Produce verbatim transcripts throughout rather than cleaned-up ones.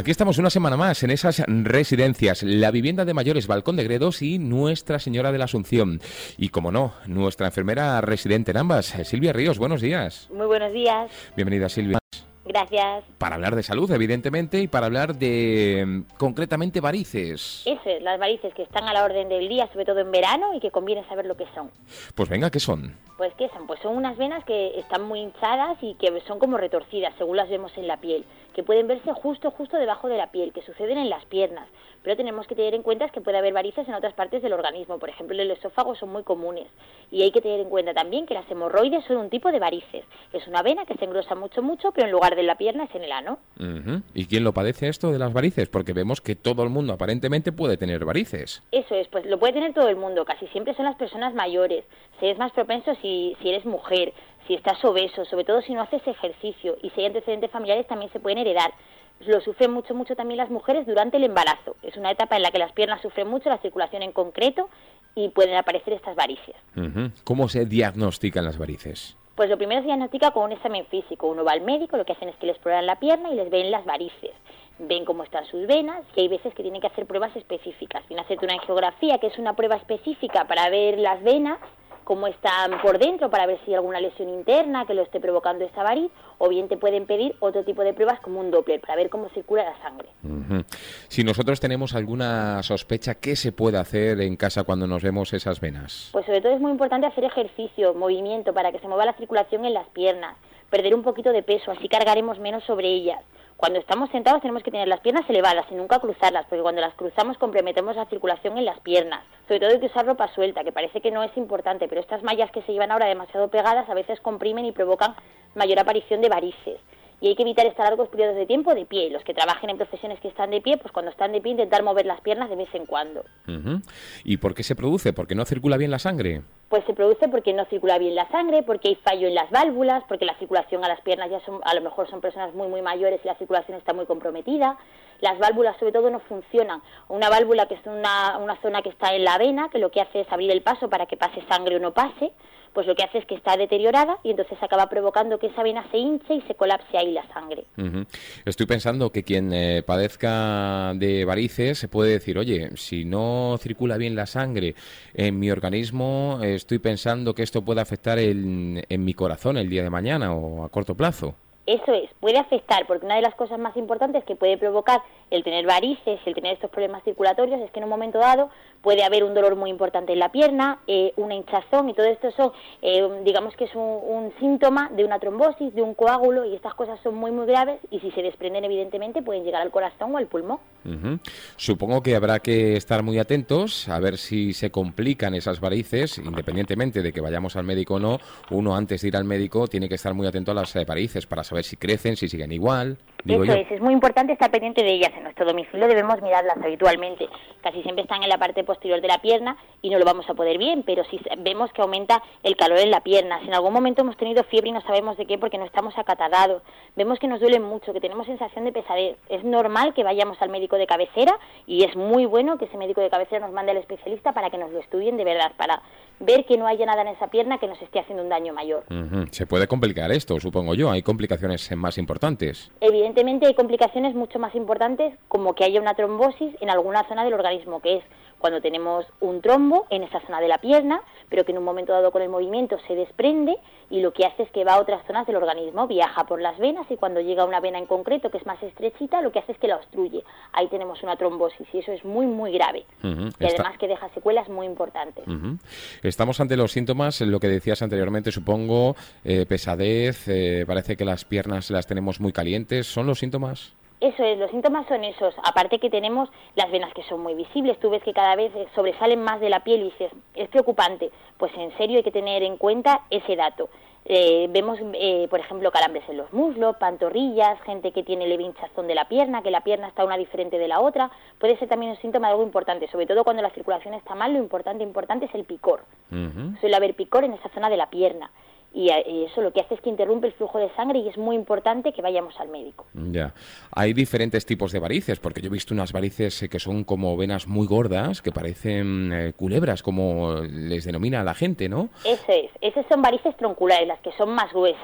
Aquí estamos una semana más en esas residencias, la vivienda de mayores Balcón de Gredos y Nuestra Señora de la Asunción. Y como no, nuestra enfermera residente en ambas, Silvia Ríos, buenos días. Muy buenos días. Bienvenida, Silvia. Gracias. Para hablar de salud, evidentemente, y para hablar de, concretamente, varices. Eso es, las varices que están a la orden del día, sobre todo en verano, y que conviene saber lo que son. Pues venga, ¿qué son? Pues ¿qué son? Pues son unas venas que están muy hinchadas y que son como retorcidas, según las vemos en la piel, que pueden verse justo, justo debajo de la piel, que suceden en las piernas. Pero tenemos que tener en cuenta que puede haber varices en otras partes del organismo, por ejemplo, en el esófago son muy comunes. Y hay que tener en cuenta también que las hemorroides son un tipo de varices. Es una vena que se engrosa mucho, mucho, pero en lugar de la pierna es en el ano. Uh-huh. ¿Y quién lo padece esto de las varices? Porque vemos que todo el mundo aparentemente puede tener varices. Eso es, pues lo puede tener todo el mundo, casi siempre son las personas mayores. Si eres más propenso si, si eres mujer, si estás obeso, sobre todo si no haces ejercicio, y si hay antecedentes familiares también se pueden heredar. Lo sufren mucho, mucho también las mujeres durante el embarazo. Es una etapa en la que las piernas sufren mucho, la circulación en concreto, y pueden aparecer estas varices. Uh-huh. ¿Cómo se diagnostican las varices? Pues lo primero se diagnostica con un examen físico. Uno va al médico, lo que hacen es que le exploran la pierna y les ven las varices. Ven cómo están sus venas y hay veces que tienen que hacer pruebas específicas. Viene a hacerte una angiografía, que es una prueba específica para ver las venas, cómo están por dentro, para ver si hay alguna lesión interna que lo esté provocando esta variz, o bien te pueden pedir otro tipo de pruebas como un Doppler, para ver cómo circula la sangre. Uh-huh. Si nosotros tenemos alguna sospecha, ¿qué se puede hacer en casa cuando nos vemos esas venas? Pues sobre todo es muy importante hacer ejercicio, movimiento, para que se mueva la circulación en las piernas, perder un poquito de peso, así cargaremos menos sobre ellas. Cuando estamos sentados tenemos que tener las piernas elevadas y nunca cruzarlas, porque cuando las cruzamos comprometemos la circulación en las piernas. Sobre todo hay que usar ropa suelta, que parece que no es importante, pero estas mallas que se llevan ahora demasiado pegadas a veces comprimen y provocan mayor aparición de varices. Y hay que evitar estar largos periodos de tiempo de pie. Los que trabajen en profesiones que están de pie, pues cuando están de pie intentar mover las piernas de vez en cuando. Uh-huh. ¿Y por qué se produce? ¿Porque no circula bien la sangre? Pues se produce porque no circula bien la sangre, porque hay fallo en las válvulas, porque la circulación a las piernas ya son, a lo mejor son personas muy muy mayores y la circulación está muy comprometida. Las válvulas sobre todo no funcionan. Una válvula que es una, una zona que está en la vena, que lo que hace es abrir el paso para que pase sangre o no pase, pues lo que hace es que está deteriorada y entonces acaba provocando que esa vena se hinche y se colapse ahí la sangre. Uh-huh. Estoy pensando que quien eh, padezca de varices se puede decir, oye, si no circula bien la sangre en mi organismo, eh, estoy pensando que esto puede afectar el, en mi corazón el día de mañana o a corto plazo. Eso es, puede afectar, porque una de las cosas más importantes que puede provocar el tener varices, el tener estos problemas circulatorios, es que en un momento dado puede haber un dolor muy importante en la pierna, eh, una hinchazón, y todo esto son, eh, digamos que es un, un síntoma de una trombosis, de un coágulo, y estas cosas son muy muy graves, y si se desprenden evidentemente pueden llegar al corazón o al pulmón. Uh-huh. Supongo que habrá que estar muy atentos a ver si se complican esas varices, independientemente de que vayamos al médico o no. Uno antes de ir al médico tiene que estar muy atento a las eh, varices para saber si crecen, si siguen igual. Digo Eso yo. es, es muy importante estar pendiente de ellas. En nuestro domicilio debemos mirarlas habitualmente. Casi siempre están en la parte posterior de la pierna y no lo vamos a poder bien, pero si vemos que aumenta el calor en la pierna, si en algún momento hemos tenido fiebre y no sabemos de qué porque no estamos acatadados, vemos que nos duele mucho, que tenemos sensación de pesadez, es normal que vayamos al médico de cabecera y es muy bueno que ese médico de cabecera nos mande al especialista para que nos lo estudien de verdad, para ver que no haya nada en esa pierna que nos esté haciendo un daño mayor. Uh-huh. Se puede complicar esto, supongo yo. Hay complicaciones más importantes. Evidentemente hay complicaciones mucho más importantes, como que haya una trombosis en alguna zona del organismo, que es cuando tenemos un trombo en esa zona de la pierna, pero que en un momento dado con el movimiento se desprende y lo que hace es que va a otras zonas del organismo, viaja por las venas y cuando llega a una vena en concreto que es más estrechita, lo que hace es que la obstruye. Ahí tenemos una trombosis y eso es muy, muy grave. Uh-huh. Y Está... además que deja secuelas muy importantes. Uh-huh. Estamos ante los síntomas, lo que decías anteriormente, supongo, eh, pesadez, eh, parece que las piernas las tenemos muy calientes. ¿Son los síntomas? Eso es, los síntomas son esos, aparte que tenemos las venas que son muy visibles, tú ves que cada vez sobresalen más de la piel y dices, es preocupante, pues en serio hay que tener en cuenta ese dato. Eh, vemos, eh, por ejemplo, calambres en los muslos, pantorrillas, gente que tiene leve hinchazón de la pierna, que la pierna está una diferente de la otra, puede ser también un síntoma de algo importante, sobre todo cuando la circulación está mal, lo importante, importante es el picor. Uh-huh. Suele haber picor en esa zona de la pierna. Y eso lo que hace es que interrumpe el flujo de sangre y es muy importante que vayamos al médico. Ya. Hay diferentes tipos de varices, porque yo he visto unas varices que son como venas muy gordas, que parecen eh, culebras, como les denomina la gente, ¿no? Eso es. Esas son varices tronculares, las que son más gruesas.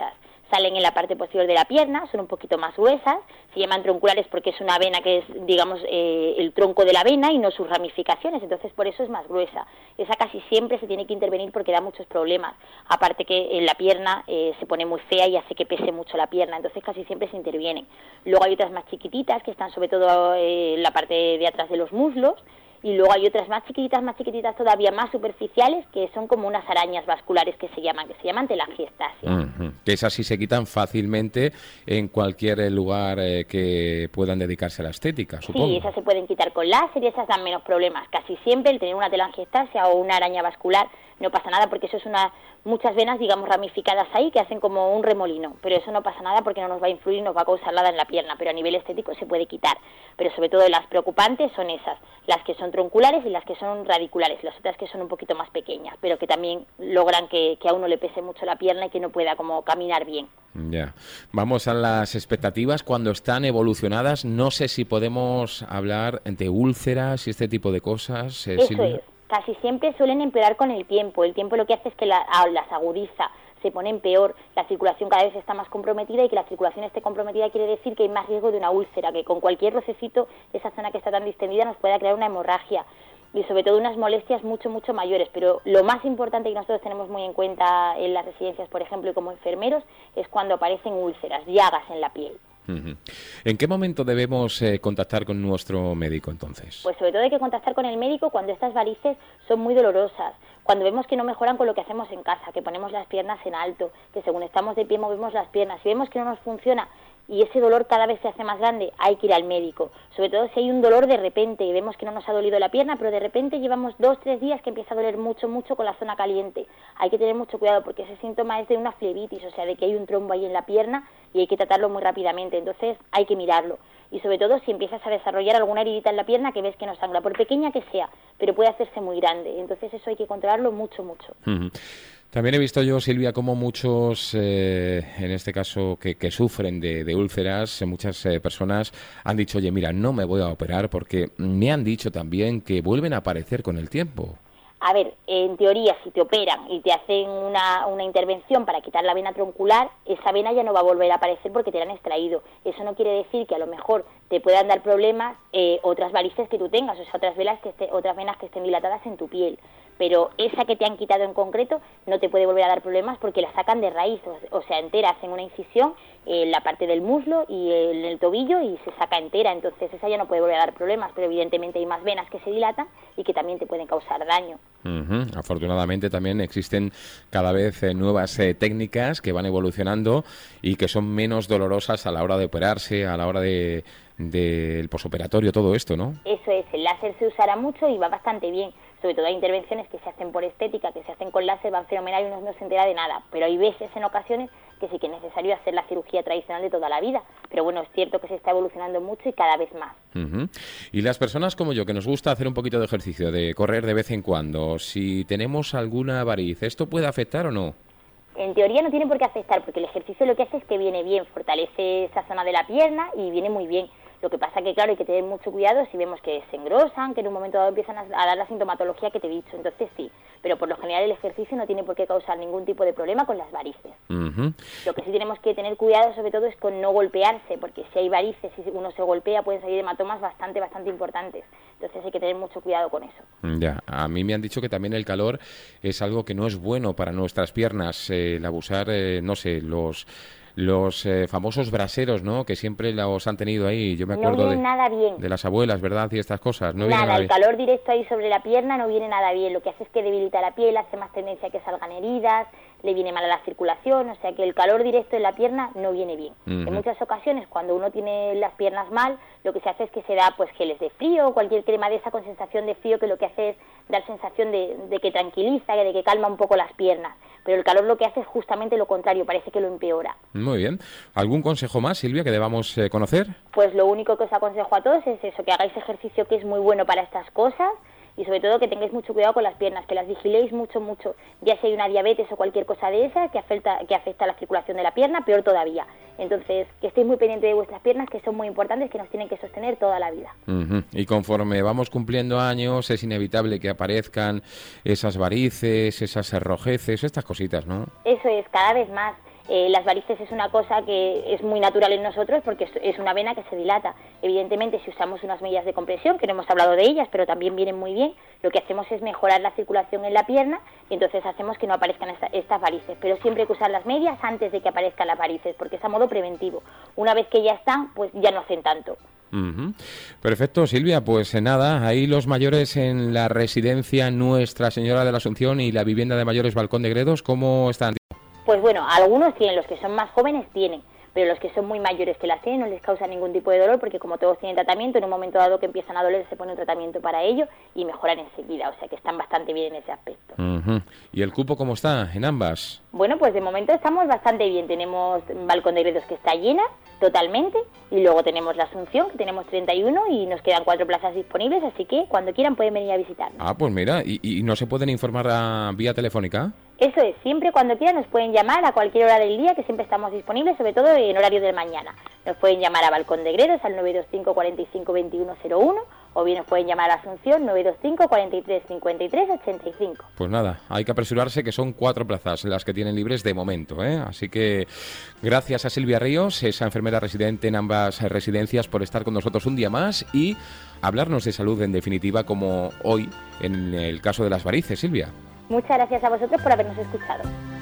salen en la parte posterior de la pierna, son un poquito más gruesas, se llaman tronculares porque es una vena que es, digamos, eh, el tronco de la vena y no sus ramificaciones, entonces por eso es más gruesa. Esa casi siempre se tiene que intervenir porque da muchos problemas, aparte que en la pierna eh, se pone muy fea y hace que pese mucho la pierna, entonces casi siempre se intervienen. Luego hay otras más chiquititas que están sobre todo eh, en la parte de atrás de los muslos, y luego hay otras más chiquititas, más chiquititas todavía, más superficiales, que son como unas arañas vasculares que se llaman, que se llaman telangiectasias. Uh-huh. Que esas sí se quitan fácilmente en cualquier lugar eh, que puedan dedicarse a la estética, supongo. Sí, esas se pueden quitar con láser y esas dan menos problemas. Casi siempre el tener una telangiectasia o una araña vascular no pasa nada porque eso es una muchas venas, digamos, ramificadas ahí que hacen como un remolino, pero eso no pasa nada porque no nos va a influir, nos va a causar nada en la pierna, pero a nivel estético se puede quitar. Pero sobre todo las preocupantes son esas, las que son tronculares y las que son radiculares, las otras que son un poquito más pequeñas, pero que también logran que, que a uno le pese mucho la pierna y que no pueda como caminar bien. Ya. Vamos a las expectativas cuando están evolucionadas. No sé si podemos hablar de úlceras y este tipo de cosas, eh, Eso Silvia. es. Casi siempre suelen empeorar con el tiempo. El tiempo lo que hace es que la, las agudiza, se ponen peor, la circulación cada vez está más comprometida y que la circulación esté comprometida quiere decir que hay más riesgo de una úlcera, que con cualquier rocecito esa zona que está tan distendida nos pueda crear una hemorragia y sobre todo unas molestias mucho, mucho mayores. Pero lo más importante que nosotros tenemos muy en cuenta en las residencias, por ejemplo, y como enfermeros, es cuando aparecen úlceras, llagas en la piel. ¿En qué momento debemos eh, contactar con nuestro médico entonces? Pues sobre todo hay que contactar con el médico cuando estas varices son muy dolorosas, cuando vemos que no mejoran con lo que hacemos en casa, que ponemos las piernas en alto, que según estamos de pie movemos las piernas, si vemos que no nos funciona y ese dolor cada vez se hace más grande, hay que ir al médico, sobre todo si hay un dolor de repente y vemos que no nos ha dolido la pierna, pero de repente llevamos dos, tres días que empieza a doler mucho, mucho con la zona caliente. Hay que tener mucho cuidado porque ese síntoma es de una flebitis, o sea, de que hay un trombo ahí en la pierna y hay que tratarlo muy rápidamente, entonces hay que mirarlo. Y sobre todo si empiezas a desarrollar alguna heridita en la pierna que ves que no sangra, por pequeña que sea, pero puede hacerse muy grande, entonces eso hay que controlarlo mucho, mucho. Uh-huh. También he visto yo, Silvia, como muchos, eh, en este caso, que, que sufren de, de úlceras, muchas eh, personas han dicho, oye, mira, no me voy a operar porque me han dicho también que vuelven a aparecer con el tiempo. A ver, en teoría, si te operan y te hacen una, una intervención para quitar la vena troncular, esa vena ya no va a volver a aparecer porque te la han extraído. Eso no quiere decir que a lo mejor te puedan dar problemas eh, otras varices que tú tengas, o sea, otras venas que esté, otras venas que estén dilatadas en tu piel. Pero esa que te han quitado en concreto no te puede volver a dar problemas porque la sacan de raíz, o sea, entera, hacen una incisión en la parte del muslo y en el tobillo y se saca entera, entonces esa ya no puede volver a dar problemas, pero evidentemente hay más venas que se dilatan y que también te pueden causar daño. Uh-huh. Afortunadamente también existen cada vez eh, nuevas eh, técnicas que van evolucionando y que son menos dolorosas a la hora de operarse, a la hora de del posoperatorio, todo esto, ¿no? Eso es, el láser se usará mucho y va bastante bien, sobre todo hay intervenciones que se hacen por estética, que se hacen con láser, van fenomenal y uno no se entera de nada, pero hay veces en ocasiones que sí que es necesario hacer la cirugía tradicional de toda la vida, pero bueno, es cierto que se está evolucionando mucho y cada vez más. Uh-huh. Y las personas como yo, que nos gusta hacer un poquito de ejercicio, de correr de vez en cuando, si tenemos alguna variz, ¿esto puede afectar o no? En teoría no tiene por qué afectar, porque el ejercicio lo que hace es que viene bien, fortalece esa zona de la pierna y viene muy bien. Lo que pasa que, claro, hay que tener mucho cuidado si vemos que se engrosan, que en un momento dado empiezan a, a dar la sintomatología que te he dicho. Entonces sí, pero por lo general el ejercicio no tiene por qué causar ningún tipo de problema con las varices. Uh-huh. Lo que sí tenemos que tener cuidado sobre todo es con no golpearse, porque si hay varices y si uno se golpea pueden salir hematomas bastante, bastante importantes. Entonces hay que tener mucho cuidado con eso. Ya, a mí me han dicho que también el calor es algo que no es bueno para nuestras piernas, eh, el abusar, eh, no sé, los... Los eh, famosos braseros, ¿no? Que siempre los han tenido ahí. Yo me acuerdo no viene de, nada bien. de las abuelas, ¿verdad? Y estas cosas. No nada, viene nada el bien. calor directo ahí sobre la pierna no viene nada bien. Lo que hace es que debilita la piel, hace más tendencia a que salgan heridas, le viene mal a la circulación. O sea que el calor directo en la pierna no viene bien. Uh-huh. En muchas ocasiones, cuando uno tiene las piernas mal, lo que se hace es que se da pues geles de frío o cualquier crema de esa con sensación de frío, que lo que hace es dar sensación de, de que tranquiliza, de que calma un poco las piernas. Pero el calor lo que hace es justamente lo contrario, parece que lo empeora. Muy bien. ¿Algún consejo más, Silvia, que debamos eh, conocer? Pues lo único que os aconsejo a todos es eso, que hagáis ejercicio, que es muy bueno para estas cosas, y sobre todo que tengáis mucho cuidado con las piernas, que las vigiléis mucho, mucho, ya si hay una diabetes o cualquier cosa de esa que afecta, que afecta a la circulación de la pierna, peor todavía. Entonces, que estéis muy pendientes de vuestras piernas, que son muy importantes, que nos tienen que sostener toda la vida. Uh-huh. Y conforme vamos cumpliendo años, es inevitable que aparezcan esas varices, esas rojeces, estas cositas, ¿no? Eso es, cada vez más. Eh, las varices es una cosa que es muy natural en nosotros porque es, es una vena que se dilata. Evidentemente, si usamos unas medias de compresión, que no hemos hablado de ellas, pero también vienen muy bien, lo que hacemos es mejorar la circulación en la pierna y entonces hacemos que no aparezcan esta, estas varices. Pero siempre hay que usar las medias antes de que aparezcan las varices, porque es a modo preventivo. Una vez que ya están, pues ya no hacen tanto. Uh-huh. Perfecto, Silvia, pues eh, nada, ahí los mayores en la residencia Nuestra Señora de la Asunción y la vivienda de mayores Balcón de Gredos, ¿cómo están? Pues bueno, algunos tienen, los que son más jóvenes tienen, pero los que son muy mayores que las tienen no les causa ningún tipo de dolor porque como todos tienen tratamiento, en un momento dado que empiezan a doler se pone un tratamiento para ello y mejoran enseguida, o sea que están bastante bien en ese aspecto. Uh-huh. ¿Y el cupo cómo está en ambas? Bueno, pues de momento estamos bastante bien, tenemos Balcón de Gredos que está llena totalmente y luego tenemos la Asunción que tenemos treinta y uno y nos quedan cuatro plazas disponibles, así que cuando quieran pueden venir a visitarnos. Ah, pues mira, ¿y, y no se pueden informar a vía telefónica? Eso es, siempre cuando quieran nos pueden llamar a cualquier hora del día, que siempre estamos disponibles, sobre todo en horario de mañana. Nos pueden llamar a Balcón de Gredos al nueve dos cinco, cuarenta y cinco, veintiuno cero uno o bien nos pueden llamar a Asunción nueve dos cinco, cuarenta y tres, cincuenta y tres, ochenta y cinco. Pues nada, hay que apresurarse que son cuatro plazas las que tienen libres de momento, ¿eh? Así que gracias a Silvia Ríos, esa enfermera residente en ambas residencias, por estar con nosotros un día más y hablarnos de salud en definitiva, como hoy en el caso de las varices, Silvia. Muchas gracias a vosotros por habernos escuchado.